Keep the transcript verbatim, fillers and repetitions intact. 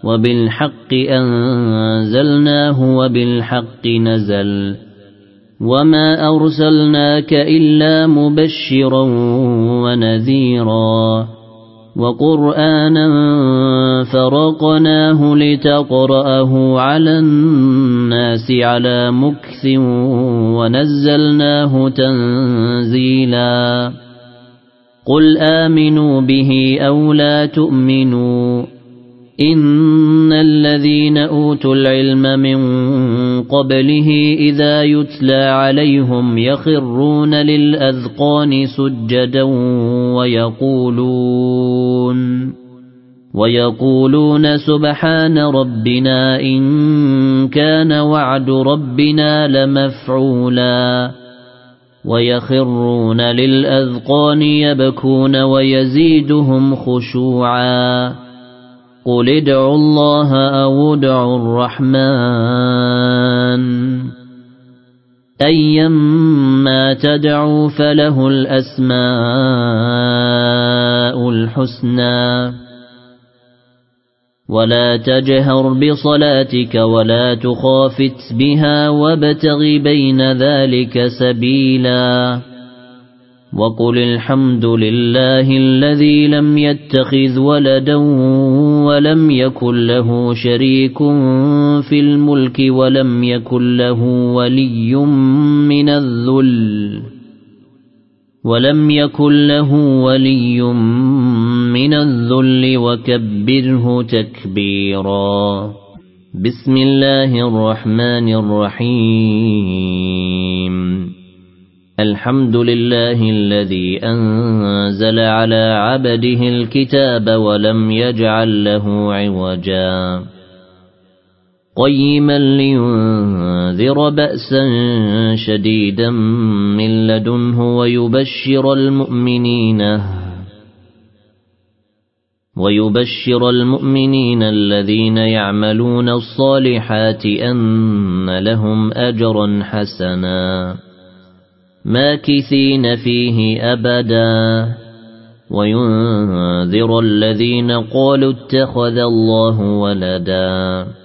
وبالحق أنزلناه وبالحق نزل وما أرسلناك إلا مبشرا ونذيرا وقرآنا فرقناه لتقرأه على الناس على مكث ونزلناه تنزيلا قل آمنوا به أو لا تؤمنوا إن الذين أوتوا العلم من قبله إذا يتلى عليهم يخرون للأذقان سجدا ويقولون ويقولون سبحان ربنا إن كان وعد ربنا لمفعولا ويخرون للأذقان يبكون ويزيدهم خشوعا قل ادعوا الله أو ادعوا الرحمن أيما تدعوا فله الأسماء الحسنى ولا تجهر بصلاتك ولا تخافت بها وابتغ بين ذلك سبيلا وقل الحمد لله الذي لم يتخذ ولدا ولم يكن له شريك في الملك ولم يكن له ولي من الذل ولم يكن له ولي من الذل وكبره تكبيرا بسم الله الرحمن الرحيم الحمد لله الذي أنزل على عبده الكتاب ولم يجعل له عوجا قيما لينذر بأسا شديدا من لدنه ويبشر المؤمنين ويبشر المؤمنين الذين يعملون الصالحات أن لهم أجرا حسنا ماكثين فيه أبدا وينذر الذين قالوا اتخذ الله ولدا